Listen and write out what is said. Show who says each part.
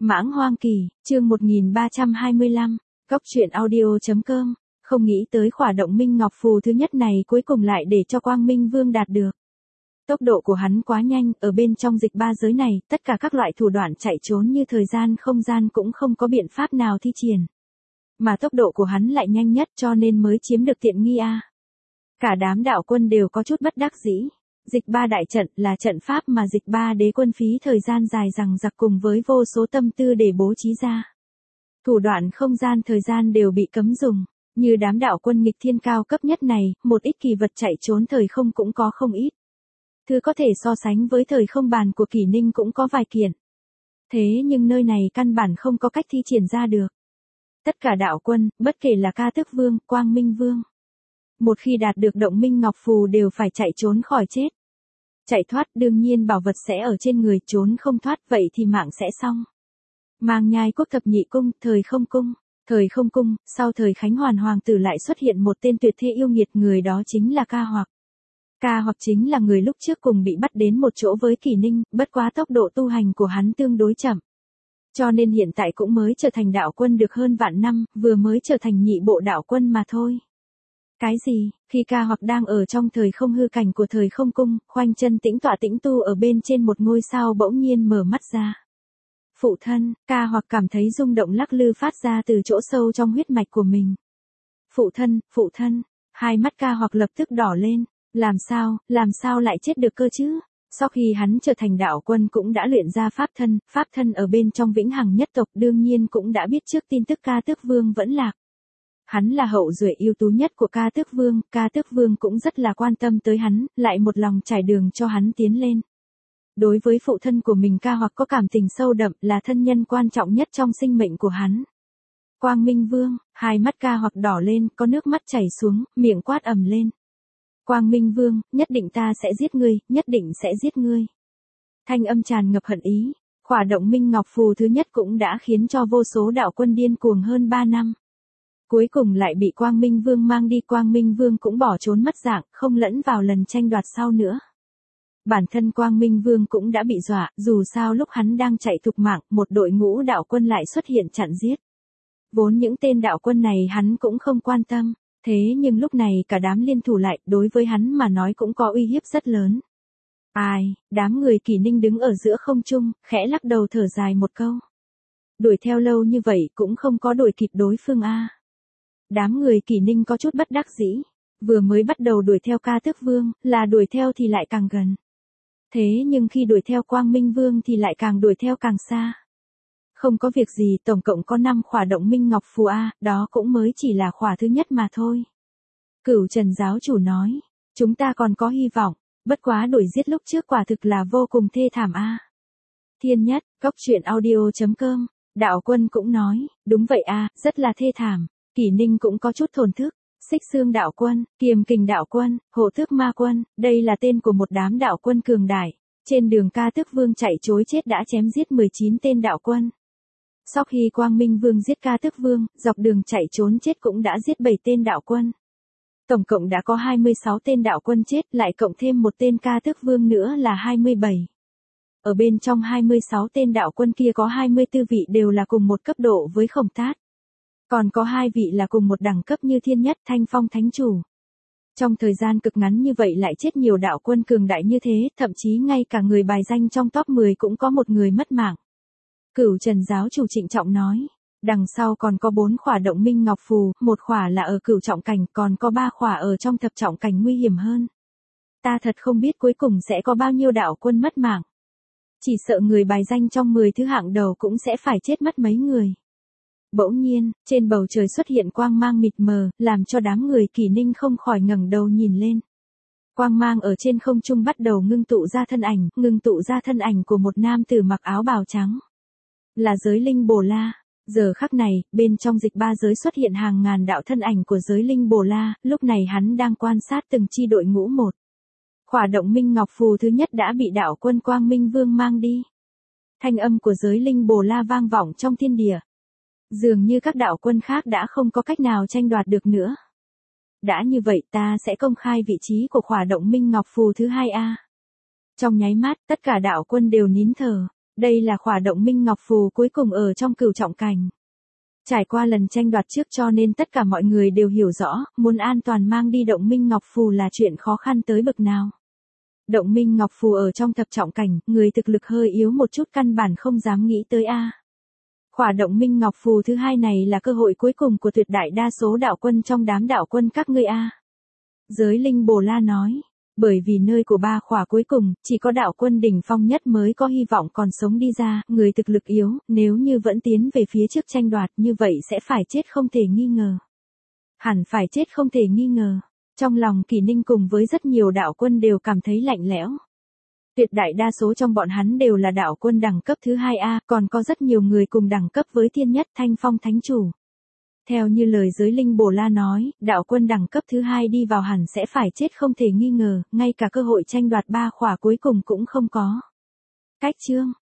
Speaker 1: Mãng Hoang Kỳ, chương 1325, Cóc truyện audio.com, không nghĩ tới khỏa động minh ngọc phù thứ nhất này cuối cùng lại để cho Quang Minh Vương đạt được. Tốc độ của hắn quá nhanh, ở bên trong dịch ba giới này, tất cả các loại thủ đoạn chạy trốn như thời gian không gian cũng không có biện pháp nào thi triển. Mà tốc độ của hắn lại nhanh nhất cho nên mới chiếm được tiện nghi a. Cả đám đạo quân đều có chút bất đắc dĩ. Dịch ba đại trận là trận pháp mà dịch ba đế quân phí thời gian dài rằng giặc cùng với vô số tâm tư để bố trí ra. Thủ đoạn không gian thời gian đều bị cấm dùng. Như đám đạo quân nghịch thiên cao cấp nhất này, một ít kỳ vật chạy trốn thời không cũng có không ít. Thứ có thể so sánh với thời không bàn của Kỷ Ninh cũng có vài kiện. Thế nhưng nơi này căn bản không có cách thi triển ra được. Tất cả đạo quân, bất kể là Ca Tước Vương, Quang Minh Vương. Một khi đạt được động minh ngọc phù đều phải chạy trốn khỏi chết. Chạy thoát đương nhiên bảo vật sẽ ở trên người, trốn không thoát vậy thì mạng sẽ xong. Mang Nhai quốc thập nhị cung, thời không cung. Thời không cung, sau thời Khánh Hoàn hoàng tử lại xuất hiện một tên tuyệt thế yêu nghiệt, người đó chính là Ca Hoặc. Ca Hoặc chính là người lúc trước cùng bị bắt đến một chỗ với Kỷ Ninh, bất quá tốc độ tu hành của hắn tương đối chậm. Cho nên hiện tại cũng mới trở thành đạo quân được hơn vạn năm, vừa mới trở thành nhị bộ đạo quân mà thôi. Cái gì, khi Ca Hoặc đang ở trong thời không hư cảnh của thời không cung, khoanh chân tĩnh tọa tĩnh tu ở bên trên một ngôi sao bỗng nhiên mở mắt ra. Phụ thân, Ca Hoặc cảm thấy rung động lắc lư phát ra từ chỗ sâu trong huyết mạch của mình. Phụ thân, hai mắt Ca Hoặc lập tức đỏ lên, làm sao lại chết được cơ chứ? Sau khi hắn trở thành đạo quân cũng đã luyện ra pháp thân ở bên trong vĩnh hằng nhất tộc đương nhiên cũng đã biết trước tin tức Ca Tước Vương vẫn lạc. Hắn là hậu duệ ưu tú nhất của Ca Tước Vương cũng rất là quan tâm tới hắn, lại một lòng trải đường cho hắn tiến lên. Đối với phụ thân của mình Ca Hoặc có cảm tình sâu đậm, là thân nhân quan trọng nhất trong sinh mệnh của hắn. Quang Minh Vương, hai mắt Ca Hoặc đỏ lên, có nước mắt chảy xuống, miệng quát ầm lên. Quang Minh Vương, nhất định ta sẽ giết ngươi, nhất định sẽ giết ngươi. Thanh âm tràn ngập hận ý, khỏa động minh ngọc phù thứ nhất cũng đã khiến cho vô số đạo quân điên cuồng hơn 3 năm. Cuối cùng lại bị Quang Minh Vương mang đi, Quang Minh Vương cũng bỏ trốn mất dạng, không lẫn vào lần tranh đoạt sau nữa. Bản thân Quang Minh Vương cũng đã bị dọa, dù sao lúc hắn đang chạy thục mạng, một đội ngũ đạo quân lại xuất hiện chặn giết. Vốn những tên đạo quân này hắn cũng không quan tâm, thế nhưng lúc này cả đám liên thủ lại, đối với hắn mà nói cũng có uy hiếp rất lớn. Đám người Kỷ Ninh đứng ở giữa không trung, khẽ lắc đầu thở dài một câu. Đuổi theo lâu như vậy cũng không có đuổi kịp đối phương a. Đám người Kỷ Ninh có chút bất đắc dĩ, vừa mới bắt đầu đuổi theo Ca Tước Vương, là đuổi theo thì lại càng gần. Thế nhưng khi đuổi theo Quang Minh Vương thì lại càng đuổi theo càng xa. Không có việc gì, tổng cộng có 5 khỏa động minh ngọc phù a, đó cũng mới chỉ là khỏa thứ nhất mà thôi. Cửu Trần giáo chủ nói, chúng ta còn có hy vọng, bất quá đuổi giết lúc trước quả thực là vô cùng thê thảm a. Thiên Nhất, Cóc truyện audio.com, đạo quân cũng nói, đúng vậy a, rất là thê thảm. Kỷ Ninh cũng có chút thổn thức. Xích Xương đạo quân, Kiềm Kình đạo quân, Hộ Tước ma quân, đây là tên của một đám đạo quân cường đại. Trên đường Ca Tước Vương chạy trối chết đã chém giết 19 tên đạo quân. Sau khi Quang Minh Vương giết Ca Tước Vương, dọc đường chạy trốn chết cũng đã giết 7 tên đạo quân. Tổng cộng đã có 26 tên đạo quân chết, lại cộng thêm một tên Ca Tước Vương nữa là 27. Ở bên trong 26 tên đạo quân kia có 24 vị đều là cùng một cấp độ với Khổng Tát. Còn có 2 vị là cùng một đẳng cấp như Thiên Nhất, Thanh Phong Thánh Chủ. Trong thời gian cực ngắn như vậy lại chết nhiều đạo quân cường đại như thế, thậm chí ngay cả người bài danh trong top 10 cũng có một người mất mạng. Cửu Trần giáo chủ trịnh trọng nói, đằng sau còn có 4 khỏa động minh ngọc phù, 1 khỏa là ở cửu trọng cảnh, còn có 3 khỏa ở trong thập trọng cảnh nguy hiểm hơn. Ta thật không biết cuối cùng sẽ có bao nhiêu đạo quân mất mạng. Chỉ sợ người bài danh trong 10 thứ hạng đầu cũng sẽ phải chết mất mấy người. Bỗng nhiên, trên bầu trời xuất hiện quang mang mịt mờ, làm cho đám người Kỷ Ninh không khỏi ngẩng đầu nhìn lên. Quang mang ở trên không trung bắt đầu ngưng tụ ra thân ảnh của một nam tử mặc áo bào trắng. Là Giới Linh Bồ La. Giờ khắc này, bên trong dịch ba giới xuất hiện hàng ngàn đạo thân ảnh của Giới Linh Bồ La, lúc này hắn đang quan sát từng chi đội ngũ một. Khỏa động minh ngọc phù thứ nhất đã bị đạo quân Quang Minh Vương mang đi. Thanh âm của Giới Linh Bồ La vang vọng trong thiên địa. Dường như các đạo quân khác đã không có cách nào tranh đoạt được nữa. Đã như vậy ta sẽ công khai vị trí của khỏa động minh ngọc phù thứ 2A. Trong nháy mắt, tất cả đạo quân đều nín thở. Đây là khỏa động minh ngọc phù cuối cùng ở trong cửu trọng cảnh. Trải qua lần tranh đoạt trước cho nên tất cả mọi người đều hiểu rõ, muốn an toàn mang đi động minh ngọc phù là chuyện khó khăn tới bực nào. Động minh ngọc phù ở trong thập trọng cảnh, người thực lực hơi yếu một chút căn bản không dám nghĩ tới a. Khỏa động minh ngọc phù thứ hai này là cơ hội cuối cùng của tuyệt đại đa số đạo quân trong đám đạo quân các ngươi a. Giới linh Bồ La nói, bởi vì nơi của ba khỏa cuối cùng, chỉ có đạo quân đỉnh phong nhất mới có hy vọng còn sống đi ra, người thực lực yếu, nếu như vẫn tiến về phía trước tranh đoạt như vậy sẽ phải chết không thể nghi ngờ. Hẳn phải chết không thể nghi ngờ. Trong lòng Kỳ Ninh cùng với rất nhiều đạo quân đều cảm thấy lạnh lẽo. Tuyệt đại đa số trong bọn hắn đều là đạo quân đẳng cấp thứ 2A, còn có rất nhiều người cùng đẳng cấp với thiên nhất Thanh Phong Thánh Chủ. Theo như lời giới linh Bồ La nói, đạo quân đẳng cấp thứ 2 đi vào hẳn sẽ phải chết không thể nghi ngờ, ngay cả cơ hội tranh đoạt ba khỏa cuối cùng cũng không có. Cách chương